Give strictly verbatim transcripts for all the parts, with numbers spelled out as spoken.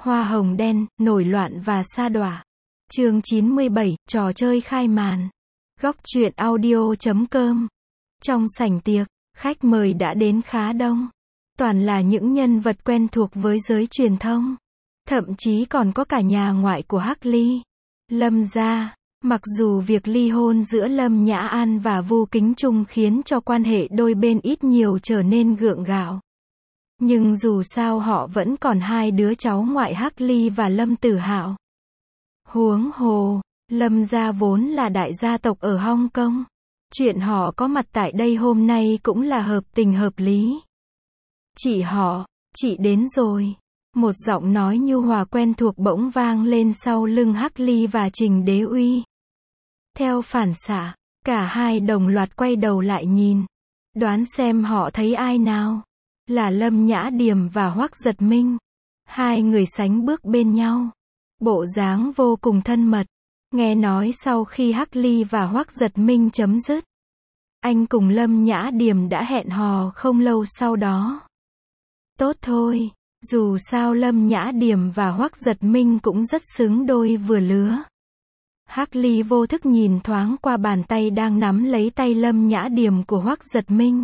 Hoa hồng đen, nổi loạn và sa đọa. Chương chín mươi bảy, trò chơi khai màn. Góc truyện audio chấm com. Trong sảnh tiệc, khách mời đã đến khá đông. Toàn là những nhân vật quen thuộc với giới truyền thông. Thậm chí còn có cả nhà ngoại của Hắc Ly, Lâm gia. Mặc dù việc ly hôn giữa Lâm Nhã An và Vu Kính Trung khiến cho quan hệ đôi bên ít nhiều trở nên gượng gạo. Nhưng dù sao họ vẫn còn hai đứa cháu ngoại Hắc Ly và Lâm Tử Hạo. Huống hồ, Lâm gia vốn là đại gia tộc ở Hong Kong. Chuyện họ có mặt tại đây hôm nay cũng là hợp tình hợp lý. Chị họ, chị đến rồi. Một giọng nói nhu hòa quen thuộc bỗng vang lên sau lưng Hắc Ly và Trình Đế Uy. Theo phản xạ, cả hai đồng loạt quay đầu lại nhìn. Đoán xem họ thấy ai nào? Là Lâm Nhã Điềm và Hoắc Giật Minh. Hai người sánh bước bên nhau. Bộ dáng vô cùng thân mật. Nghe nói sau khi Hắc Ly và Hoắc Giật Minh chấm dứt, anh cùng Lâm Nhã Điềm đã hẹn hò không lâu sau đó. Tốt thôi, dù sao Lâm Nhã Điềm và Hoắc Giật Minh cũng rất xứng đôi vừa lứa. Hắc Ly vô thức nhìn thoáng qua bàn tay đang nắm lấy tay Lâm Nhã Điềm của Hoắc Giật Minh.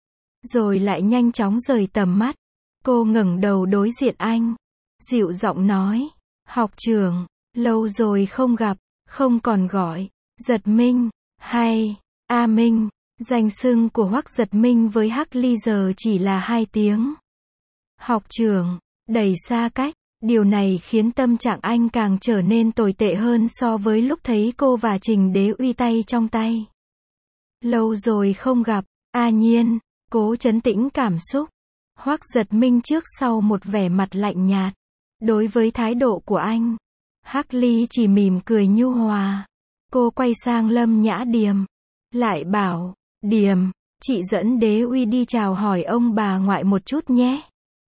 Rồi lại nhanh chóng rời tầm mắt. Cô ngẩng đầu đối diện anh. Dịu giọng nói. Học trưởng, lâu rồi không gặp, không còn gọi Giật Minh, hay A Minh. Danh xưng của Hoắc Giật Minh với Hắc Ly giờ chỉ là hai tiếng. Học trưởng, đầy xa cách. Điều này khiến tâm trạng anh càng trở nên tồi tệ hơn so với lúc thấy cô và Trình Đế Uy tay trong tay. Lâu rồi không gặp, A Nhiên. Cố trấn tĩnh cảm xúc. Hoắc Giật Minh trước sau một vẻ mặt lạnh nhạt. Đối với thái độ của anh, Hắc Ly chỉ mỉm cười nhu hòa. Cô quay sang Lâm Nhã Điềm. Lại bảo, Điềm, chị dẫn Đế Uy đi chào hỏi ông bà ngoại một chút nhé.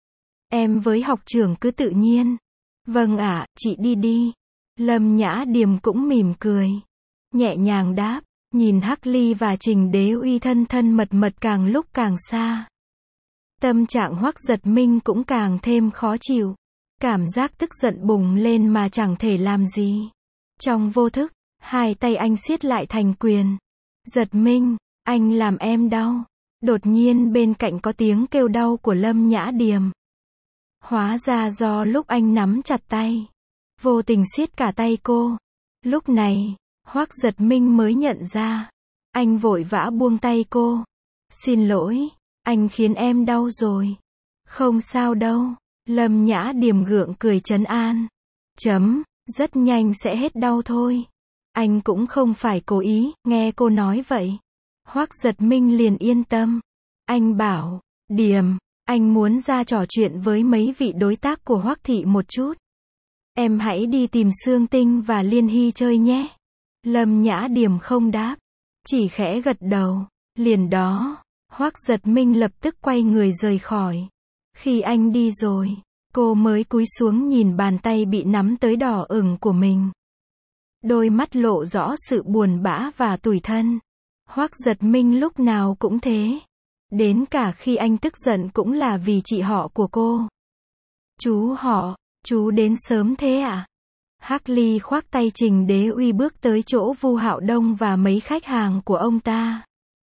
Em với học trưởng cứ tự nhiên. Vâng ạ, chị đi đi. Lâm Nhã Điềm cũng mỉm cười. Nhẹ nhàng đáp. Nhìn Hắc Ly và Trình Đế Uy thân thân mật mật càng lúc càng xa. Tâm trạng Hoắc Giật Minh cũng càng thêm khó chịu. Cảm giác tức giận bùng lên mà chẳng thể làm gì. Trong vô thức, hai tay anh siết lại thành quyền. Giật Minh, anh làm em đau. Đột nhiên bên cạnh có tiếng kêu đau của Lâm Nhã Điềm. Hóa ra do lúc anh nắm chặt tay, vô tình siết cả tay cô. Lúc này, Hoắc Giật Minh mới nhận ra. Anh vội vã buông tay cô. Xin lỗi, anh khiến em đau rồi. Không sao đâu. Lâm Nhã Điềm gượng cười trấn an. Chấm, rất nhanh sẽ hết đau thôi. Anh cũng không phải cố ý, nghe cô nói vậy. Hoắc Giật Minh liền yên tâm. Anh bảo, Điềm, anh muốn ra trò chuyện với mấy vị đối tác của Hoắc thị một chút. Em hãy đi tìm Sương Tinh và Liên Hy chơi nhé. Lâm Nhã Điềm không đáp, chỉ khẽ gật đầu. Liền đó, Hoắc Giật Minh lập tức quay người rời khỏi. Khi anh đi rồi, cô mới cúi xuống nhìn bàn tay bị nắm tới đỏ ửng của mình. Đôi mắt lộ rõ sự buồn bã và tủi thân. Hoắc Giật Minh lúc nào cũng thế. Đến cả khi anh tức giận cũng là vì chị họ của cô. Chú họ, chú đến sớm thế à? Hắc Ly khoác tay Trình Đế Uy bước tới chỗ Vu Hạo Đông và mấy khách hàng của ông ta.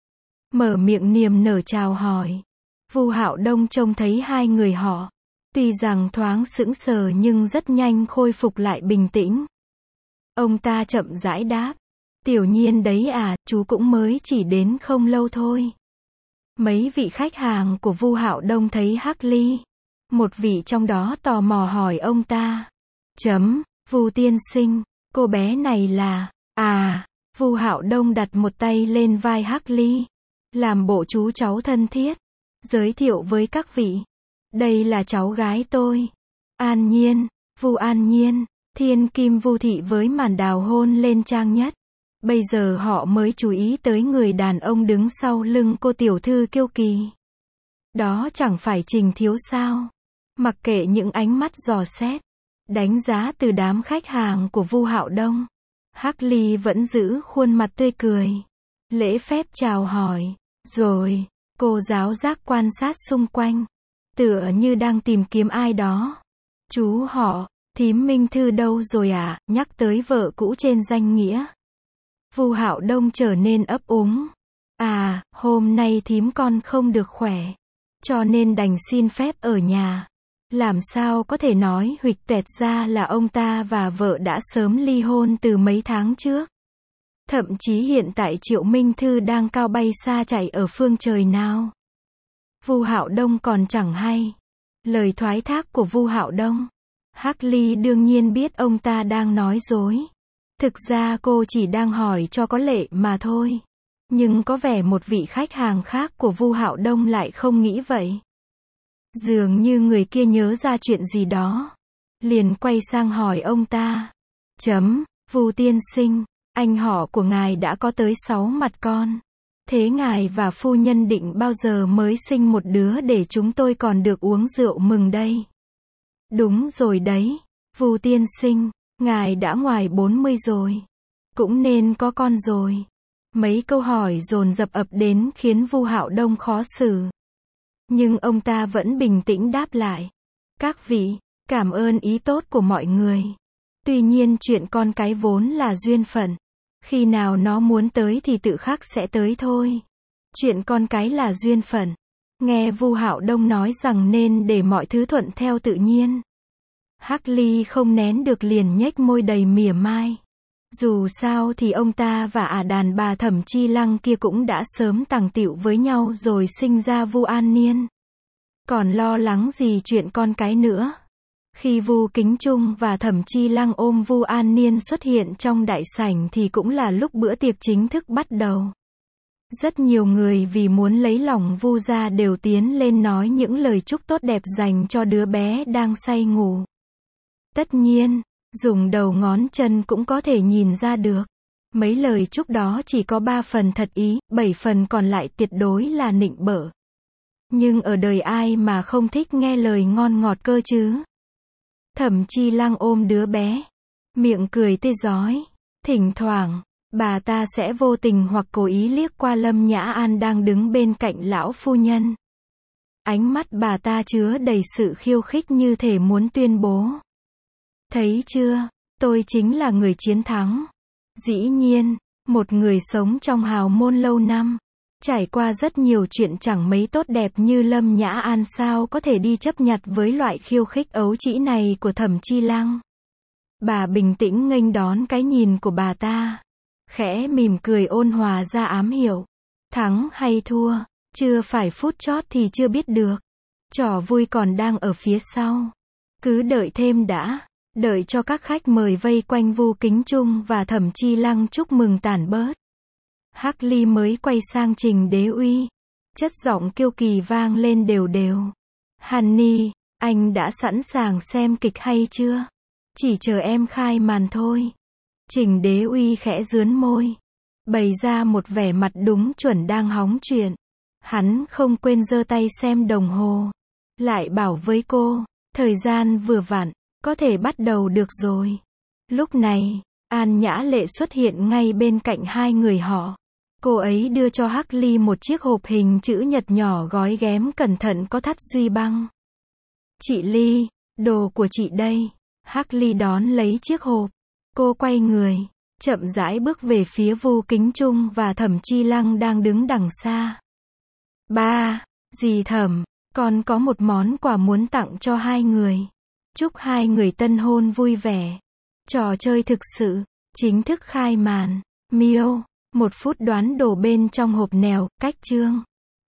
Mở miệng niềm nở chào hỏi. Vu Hạo Đông trông thấy hai người họ. Tuy rằng thoáng sững sờ nhưng rất nhanh khôi phục lại bình tĩnh. Ông ta chậm rãi đáp. Tiểu Nhiên đấy à, chú cũng mới chỉ đến không lâu thôi. Mấy vị khách hàng của Vu Hạo Đông thấy Hắc Ly. Một vị trong đó tò mò hỏi ông ta. Chấm. Vu tiên sinh, cô bé này là, à, Vu Hạo Đông đặt một tay lên vai Hắc Ly, làm bộ chú cháu thân thiết, giới thiệu với các vị, đây là cháu gái tôi, An Nhiên, Vu An Nhiên, thiên kim Vu thị với màn đào hôn lên trang nhất. Bây giờ họ mới chú ý tới người đàn ông đứng sau lưng cô tiểu thư kiêu kỳ. Đó chẳng phải Trình Thiếu sao? Mặc kệ những ánh mắt dò xét, đánh giá từ đám khách hàng của Vu Hạo Đông, Hắc Ly vẫn giữ khuôn mặt tươi cười, lễ phép chào hỏi, rồi, cô giáo giác quan sát xung quanh, tựa như đang tìm kiếm ai đó. Chú họ, thím Minh Thư đâu rồi à, nhắc tới vợ cũ trên danh nghĩa. Vu Hạo Đông trở nên ấp úng. À, hôm nay thím con không được khỏe, cho nên đành xin phép ở nhà. Làm sao có thể nói huỵch toẹt ra là ông ta và vợ đã sớm ly hôn từ mấy tháng trước. Thậm chí hiện tại Triệu Minh Thư đang cao bay xa chạy ở phương trời nào. Vu Hạo Đông còn chẳng hay. Lời thoái thác của Vu Hạo Đông. Hắc Ly đương nhiên biết ông ta đang nói dối. Thực ra cô chỉ đang hỏi cho có lệ mà thôi. Nhưng có vẻ một vị khách hàng khác của Vu Hạo Đông lại không nghĩ vậy. Dường như người kia nhớ ra chuyện gì đó. Liền quay sang hỏi ông ta. Chấm, Vu tiên sinh, anh họ của ngài đã có tới sáu mặt con. Thế ngài và phu nhân định bao giờ mới sinh một đứa để chúng tôi còn được uống rượu mừng đây? Đúng rồi đấy, Vu tiên sinh, ngài đã ngoài bốn mươi rồi. Cũng nên có con rồi. Mấy câu hỏi dồn dập ập đến khiến Vu Hạo Đông khó xử. Nhưng ông ta vẫn bình tĩnh đáp lại. Các vị, cảm ơn ý tốt của mọi người. Tuy nhiên chuyện con cái vốn là duyên phận. Khi nào nó muốn tới thì tự khắc sẽ tới thôi. Chuyện con cái là duyên phận. Nghe Vu Hạo Đông nói rằng nên để mọi thứ thuận theo tự nhiên. Hắc Ly không nén được liền nhếch môi đầy mỉa mai. Dù sao thì ông ta và ả đàn bà Thẩm Chi Lăng kia cũng đã sớm tàng tịu với nhau rồi sinh ra Vu An Niên. Còn lo lắng gì chuyện con cái nữa. Khi Vu Kính Trung và Thẩm Chi Lăng ôm Vu An Niên xuất hiện trong đại sảnh thì cũng là lúc bữa tiệc chính thức bắt đầu. Rất nhiều người vì muốn lấy lòng Vu gia đều tiến lên nói những lời chúc tốt đẹp dành cho đứa bé đang say ngủ. Tất nhiên, dùng đầu ngón chân cũng có thể nhìn ra được. Mấy lời chúc đó chỉ có ba phần thật ý, bảy phần còn lại tuyệt đối là nịnh bợ. Nhưng ở đời ai mà không thích nghe lời ngon ngọt cơ chứ? Thẩm Chi Lăng ôm đứa bé, miệng cười tươi rói. Thỉnh thoảng, bà ta sẽ vô tình hoặc cố ý liếc qua Lâm Nhã An đang đứng bên cạnh lão phu nhân. Ánh mắt bà ta chứa đầy sự khiêu khích như thể muốn tuyên bố. Thấy chưa, tôi chính là người chiến thắng. Dĩ nhiên, một người sống trong hào môn lâu năm, trải qua rất nhiều chuyện chẳng mấy tốt đẹp như Lâm Nhã An sao có thể đi chấp nhặt với loại khiêu khích ấu trĩ này của Thẩm Chi Lăng. Bà bình tĩnh nghênh đón cái nhìn của bà ta. Khẽ mỉm cười ôn hòa ra ám hiệu. Thắng hay thua, chưa phải phút chót thì chưa biết được. Trò vui còn đang ở phía sau. Cứ đợi thêm đã. Đợi cho các khách mời vây quanh Vu Kính Trung và Thẩm Chi Lăng chúc mừng tản bớt. Hắc Ly mới quay sang Trình Đế Uy. Chất giọng kiêu kỳ vang lên đều đều. Honey, anh đã sẵn sàng xem kịch hay chưa? Chỉ chờ em khai màn thôi. Trình Đế Uy khẽ dướn môi. Bày ra một vẻ mặt đúng chuẩn đang hóng chuyện. Hắn không quên giơ tay xem đồng hồ. Lại bảo với cô, thời gian vừa vặn, có thể bắt đầu được rồi. Lúc này, An Nhã Lệ xuất hiện ngay bên cạnh hai người họ. Cô ấy đưa cho Hắc Ly một chiếc hộp hình chữ nhật nhỏ gói ghém cẩn thận có thắt duy băng. Chị Ly, đồ của chị đây. Hắc Ly đón lấy chiếc hộp. Cô quay người, chậm rãi bước về phía Vu Kính Trung và Thẩm Chi Lăng đang đứng đằng xa. Ba, dì Thẩm, con có một món quà muốn tặng cho hai người. Chúc hai người tân hôn vui vẻ. Trò chơi thực sự, chính thức khai màn. Miêu, một phút đoán đồ bên trong hộp nèo, cách chương.